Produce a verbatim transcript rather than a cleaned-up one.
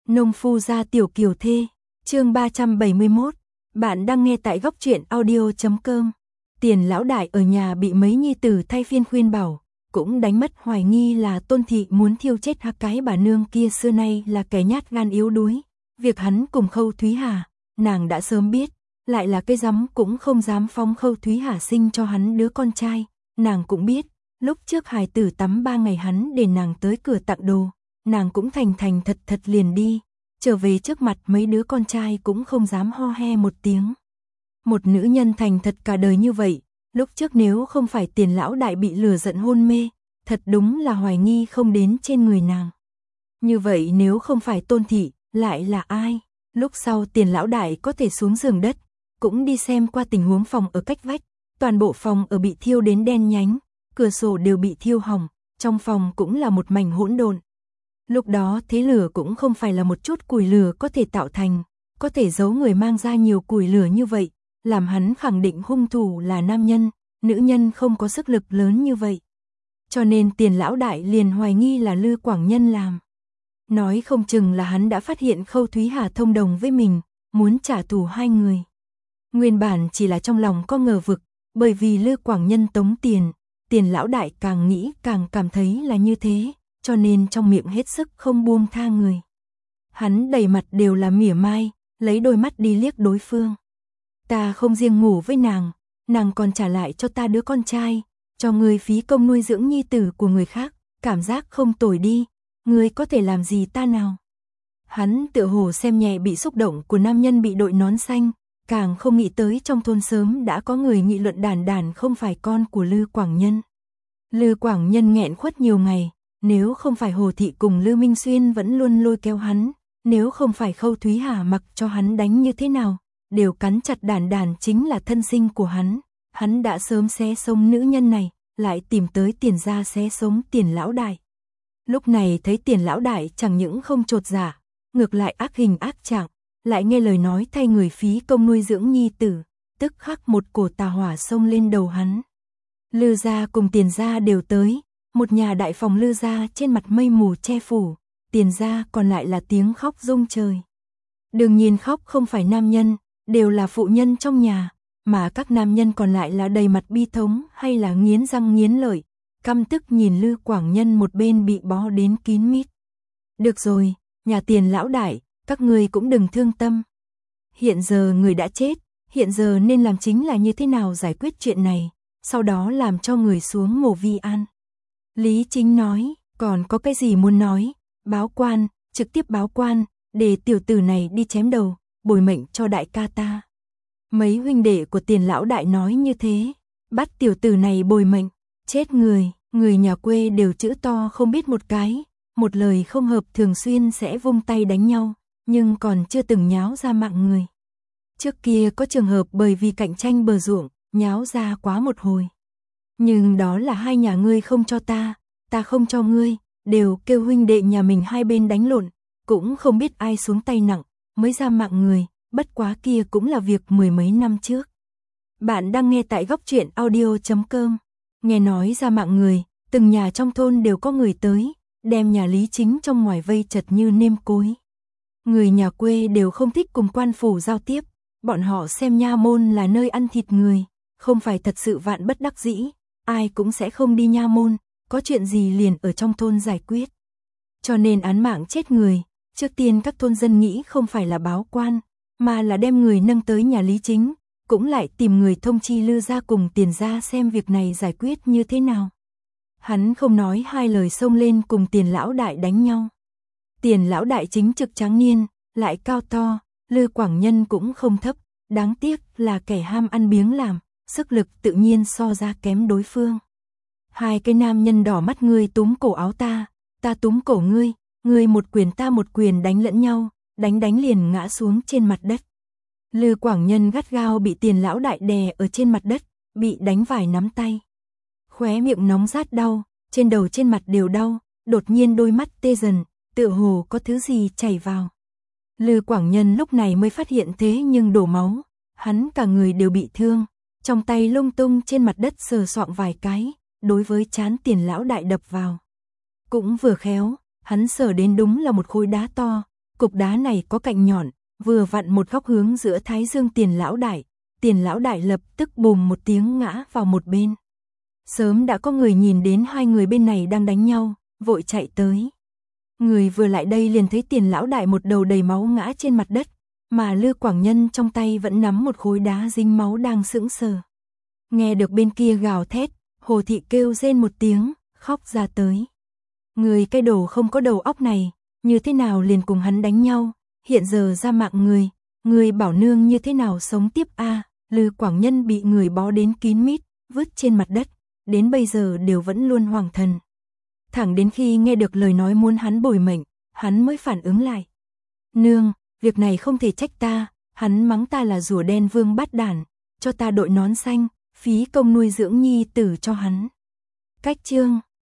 Nông phu gia tiểu kiều thê, chương ba trăm bảy mươi mốt. Bạn đang nghe tại góc truyện audio chấm com. Tiền lão đại ở nhà bị mấy nhi tử thay phiên khuyên bảo, cũng đánh mất hoài nghi là Tôn thị muốn thiêu chết hắc cái bà nương kia xưa nay là kẻ nhát gan yếu đuối. Việc hắn cùng Khâu Thúy Hà, nàng đã sớm biết, lại là cái rắm cũng không dám phóng Khâu Thúy Hà sinh cho hắn đứa con trai. Nàng cũng biết, lúc trước hài tử tắm ba ngày hắn để nàng tới cửa tặng đồ, nàng cũng thành thành thật thật liền đi, trở về trước mặt mấy đứa con trai cũng không dám ho he một tiếng. Một nữ nhân thành thật cả đời như vậy, lúc trước nếu không phải Tiền lão đại bị lừa giận hôn mê, thật đúng là hoài nghi không đến trên người nàng. Như vậy nếu không phải Tôn thị, lại là ai? Lúc sau Tiền lão đại có thể xuống giường đất, cũng đi xem qua tình huống phòng ở cách vách, toàn bộ phòng ở bị thiêu đến đen nhánh, cửa sổ đều bị thiêu hỏng, trong phòng cũng là một mảnh hỗn độn. Lúc đó thế lửa cũng không phải là một chút củi lửa có thể tạo thành, có thể giấu người mang ra nhiều củi lửa như vậy, làm hắn khẳng định hung thủ là nam nhân, nữ nhân không có sức lực lớn như vậy. Cho nên Tiền lão đại liền hoài nghi là Lư Quảng Nhân làm. Nói không chừng là hắn đã phát hiện Khâu Thúy Hà thông đồng với mình, muốn trả thù hai người. Nguyên bản chỉ là trong lòng có ngờ vực, bởi vì Lư Quảng Nhân tống tiền, Tiền lão đại càng nghĩ càng cảm thấy là như thế, cho nên trong miệng hết sức không buông tha người. Hắn đầy mặt đều là mỉa mai, lấy đôi mắt đi liếc đối phương. Ta không riêng ngủ với nàng, nàng còn trả lại cho ta đứa con trai, cho người phí công nuôi dưỡng nhi tử của người khác, cảm giác không tồi đi, người có thể làm gì ta nào. Hắn tựa hồ xem nhẹ bị xúc động của nam nhân bị đội nón xanh, càng không nghĩ tới trong thôn sớm đã có người nghị luận đàn đàn không phải con của Lư Quảng Nhân. Lư Quảng Nhân nghẹn khuất nhiều ngày, nếu không phải Hồ Thị cùng Lư Minh Xuyên vẫn luôn lôi kéo hắn, nếu không phải Khâu Thúy Hà mặc cho hắn đánh như thế nào, đều cắn chặt đàn đàn chính là thân sinh của hắn, hắn đã sớm xé sống nữ nhân này, lại tìm tới Tiền gia xé sống Tiền lão đại. Lúc này thấy Tiền lão đại chẳng những không chột dạ, ngược lại ác hình ác trạng, lại nghe lời nói thay người phí công nuôi dưỡng nhi tử, tức khắc một cổ tà hỏa xông lên đầu hắn. Lư gia cùng Tiền gia đều tới, một nhà đại phòng Lư gia trên mặt mây mù che phủ, Tiền gia còn lại là tiếng khóc rung trời. Đương nhiên khóc không phải nam nhân, đều là phụ nhân trong nhà, mà các nam nhân còn lại là đầy mặt bi thống hay là nghiến răng nghiến lợi, căm tức nhìn Lư Quảng Nhân một bên bị bó đến kín mít. Được rồi, nhà Tiền lão đại, các người cũng đừng thương tâm. Hiện giờ người đã chết, hiện giờ nên làm chính là như thế nào giải quyết chuyện này, sau đó làm cho người xuống mồ vi an. Lý Chính nói, còn có cái gì muốn nói, báo quan, trực tiếp báo quan, để tiểu tử này đi chém đầu, bồi mệnh cho đại ca ta. Mấy huynh đệ của Tiền lão đại nói như thế, bắt tiểu tử này bồi mệnh, chết người, người nhà quê đều chữ to không biết một cái, một lời không hợp thường xuyên sẽ vung tay đánh nhau, nhưng còn chưa từng nháo ra mạng người. Trước kia có trường hợp bởi vì cạnh tranh bờ ruộng, nháo ra quá một hồi. Nhưng đó là hai nhà ngươi không cho ta, ta không cho ngươi, đều kêu huynh đệ nhà mình hai bên đánh lộn, cũng không biết ai xuống tay nặng, mới ra mạng người, bất quá kia cũng là việc mười mấy năm trước. Bạn đang nghe tại góc truyện audio chấm com. Nghe nói ra mạng người, từng nhà trong thôn đều có người tới, đem nhà Lý Chính trong ngoài vây chật như nêm cối. Người nhà quê đều không thích cùng quan phủ giao tiếp, bọn họ xem nha môn là nơi ăn thịt người, không phải thật sự vạn bất đắc dĩ, ai cũng sẽ không đi nha môn, có chuyện gì liền ở trong thôn giải quyết. Cho nên án mạng chết người, trước tiên các thôn dân nghĩ không phải là báo quan, mà là đem người nâng tới nhà Lý Chính, cũng lại tìm người thông chi Lư gia cùng Tiền gia xem việc này giải quyết như thế nào. Hắn không nói hai lời xông lên cùng Tiền lão đại đánh nhau. Tiền lão đại chính trực tráng niên, lại cao to, Lư Quảng Nhân cũng không thấp, đáng tiếc là kẻ ham ăn biếng làm, sức lực tự nhiên so ra kém đối phương. Hai cái nam nhân đỏ mắt, ngươi túm cổ áo ta, ta túm cổ ngươi, ngươi một quyền ta một quyền đánh lẫn nhau, đánh đánh liền ngã xuống trên mặt đất. Lư Quảng Nhân gắt gao bị Tiền lão đại đè ở trên mặt đất, bị đánh vài nắm tay. Khóe miệng nóng rát đau, trên đầu trên mặt đều đau, đột nhiên đôi mắt tê dần, tựa hồ có thứ gì chảy vào. Lư Quảng Nhân lúc này mới phát hiện thế nhưng đổ máu, hắn cả người đều bị thương, trong tay lung tung trên mặt đất sờ soạng vài cái, đối với trán Tiền lão đại đập vào. Cũng vừa khéo, hắn sờ đến đúng là một khối đá to, cục đá này có cạnh nhọn, vừa vặn một góc hướng giữa thái dương Tiền lão đại. Tiền lão đại lập tức bùm một tiếng ngã vào một bên. Sớm đã có người nhìn đến hai người bên này đang đánh nhau, vội chạy tới. Người vừa lại đây liền thấy Tiền lão đại một đầu đầy máu ngã trên mặt đất, mà Lư Quảng Nhân trong tay vẫn nắm một khối đá dính máu đang sững sờ. Nghe được bên kia gào thét, Hồ Thị kêu rên một tiếng, khóc ra tới. Người cái đồ không có đầu óc này, như thế nào liền cùng hắn đánh nhau, hiện giờ ra mạng người, người bảo nương như thế nào sống tiếp a? À, Lư Quảng Nhân bị người bó đến kín mít, vứt trên mặt đất, đến bây giờ đều vẫn luôn hoàng thần. Thẳng đến khi nghe được lời nói muốn hắn bồi mệnh, hắn mới phản ứng lại. Nương, việc này không thể trách ta, hắn mắng ta là rùa đen vương bát đản, cho ta đội nón xanh, phí công nuôi dưỡng nhi tử cho hắn. Cách chương